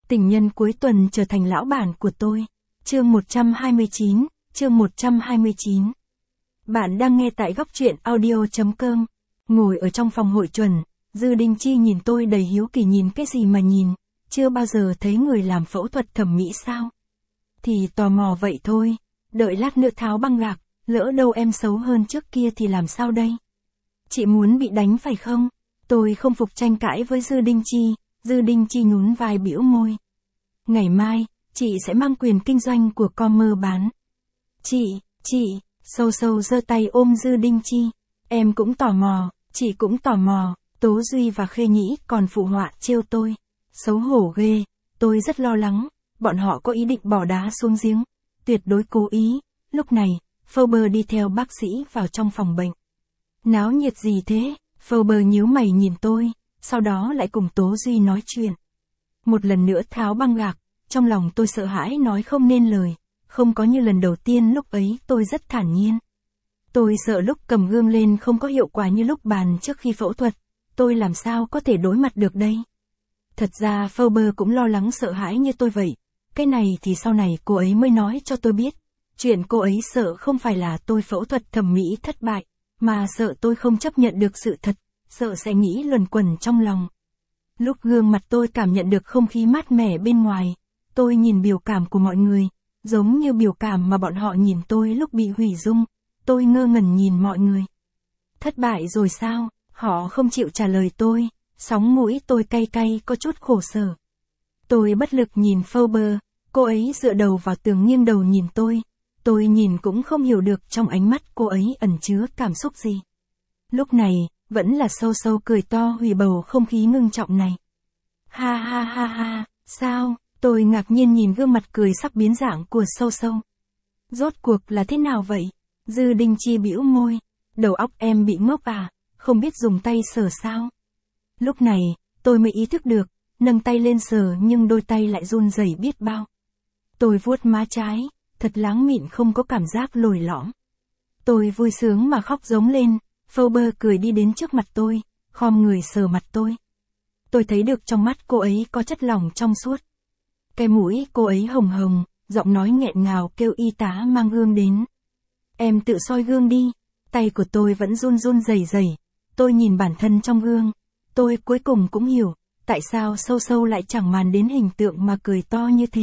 Tình nhân cuối tuần trở thành lão bản của tôi. Chương 129, chương 129. Bạn đang nghe tại góc truyện audio.com. Ngồi ở trong phòng hội chuẩn, Dư Đinh Chi nhìn tôi đầy hiếu kỳ. Nhìn cái gì mà nhìn, chưa bao giờ thấy người làm phẫu thuật thẩm mỹ sao? Thì tò mò vậy thôi, đợi lát nữa tháo băng gạc, lỡ đâu em xấu hơn trước kia thì làm sao đây? Chị muốn bị đánh phải không? Tôi không phục tranh cãi với Dư Đinh Chi. Dư Đinh Chi nhún vai bĩu môi. Ngày mai, chị sẽ mang quyền kinh doanh của Comer bán. Chị, sâu sâu giơ tay ôm Dư Đinh Chi. Em cũng tò mò, chị cũng tò mò. Tố Duy và Khê Nhĩ còn phụ họa trêu tôi. Xấu hổ ghê, tôi rất lo lắng, bọn họ có ý định bỏ đá xuống giếng. Tuyệt đối cố ý. Lúc này, Faber đi theo bác sĩ vào trong phòng bệnh. Náo nhiệt gì thế? Faber nhíu mày nhìn tôi, sau đó lại cùng Tố Duy nói chuyện. Một lần nữa tháo băng gạc, trong lòng tôi sợ hãi nói không nên lời, không có như lần đầu tiên. Lúc ấy tôi rất thản nhiên. Tôi sợ lúc cầm gương lên không có hiệu quả như lúc bàn trước khi phẫu thuật, tôi làm sao có thể đối mặt được đây? Thật ra Faber cũng lo lắng sợ hãi như tôi vậy. Cái này thì sau này cô ấy mới nói cho tôi biết. Chuyện cô ấy sợ không phải là tôi phẫu thuật thẩm mỹ thất bại, mà sợ tôi không chấp nhận được sự thật, sợ sẽ nghĩ luẩn quẩn trong lòng. Lúc gương mặt tôi cảm nhận được không khí mát mẻ bên ngoài, tôi nhìn biểu cảm của mọi người, giống như biểu cảm mà bọn họ nhìn tôi lúc bị hủy dung. Tôi ngơ ngẩn nhìn mọi người. Thất bại rồi sao? Họ không chịu trả lời tôi, sóng mũi tôi cay cay có chút khổ sở. Tôi bất lực nhìn Faber, cô ấy dựa đầu vào tường nghiêng đầu nhìn tôi. Tôi nhìn cũng không hiểu được trong ánh mắt cô ấy ẩn chứa cảm xúc gì. Lúc này, vẫn là sâu sâu cười to hủy bầu không khí ngưng trọng này. Ha ha ha ha, sao? Tôi ngạc nhiên nhìn gương mặt cười sắp biến dạng của sâu sâu. Rốt cuộc là thế nào vậy? Dư Đinh Chi bĩu môi. Đầu óc em bị ngốc à, không biết dùng tay sờ sao? Lúc này, tôi mới ý thức được, nâng tay lên sờ nhưng đôi tay lại run rẩy biết bao. Tôi vuốt má trái, thật láng mịn không có cảm giác lồi lõm. Tôi vui sướng mà khóc giống lên. Faber cười đi đến trước mặt tôi, khom người sờ mặt tôi. Tôi thấy được trong mắt cô ấy có chất lỏng trong suốt. Cái mũi cô ấy hồng hồng, giọng nói nghẹn ngào kêu y tá mang gương đến. Em tự soi gương đi. Tay của tôi vẫn run run rẩy rẩy. Tôi nhìn bản thân trong gương. Tôi cuối cùng cũng hiểu, tại sao sâu sâu lại chẳng màng đến hình tượng mà cười to như thế.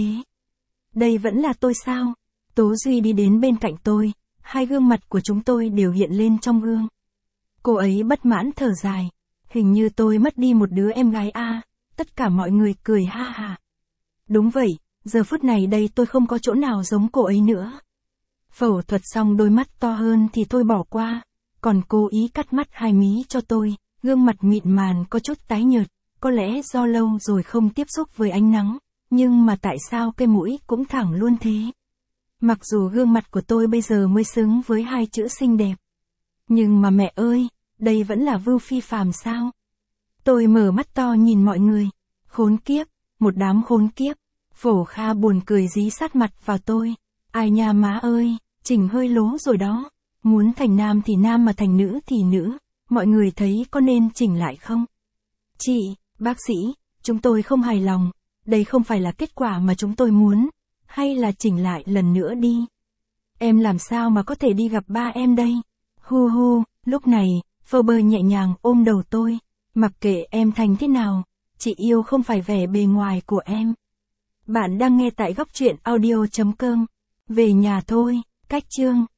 Đây vẫn là tôi sao? Tố Duy đi đến bên cạnh tôi, hai gương mặt của chúng tôi đều hiện lên trong gương. Cô ấy bất mãn thở dài. Hình như tôi mất đi một đứa em gái a. Tất cả mọi người cười ha ha. Đúng vậy, giờ phút này đây tôi không có chỗ nào giống cô ấy nữa. Phẫu thuật xong đôi mắt to hơn thì thôi bỏ qua. Còn cố ý cắt mắt hai mí cho tôi, gương mặt mịn màn có chút tái nhợt, có lẽ do lâu rồi không tiếp xúc với ánh nắng, nhưng mà tại sao cái mũi cũng thẳng luôn thế? Mặc dù gương mặt của tôi bây giờ mới xứng với hai chữ xinh đẹp. Nhưng mà mẹ ơi, đây vẫn là Vưu Phi phàm sao? Tôi mở mắt to nhìn mọi người. Khốn kiếp, một đám khốn kiếp. Phổ Kha buồn cười dí sát mặt vào tôi. Ai nha má ơi, chỉnh hơi lố rồi đó. Muốn thành nam thì nam mà thành nữ thì nữ. Mọi người thấy có nên chỉnh lại không? Chị, bác sĩ, chúng tôi không hài lòng. Đây không phải là kết quả mà chúng tôi muốn. Hay là chỉnh lại lần nữa đi. Em làm sao mà có thể đi gặp ba em đây? Hu hu, lúc này, Faber nhẹ nhàng ôm đầu tôi. Mặc kệ em thành thế nào, chị yêu không phải vẻ bề ngoài của em. Bạn đang nghe tại góc truyện audio.com. Về nhà thôi, cách chương.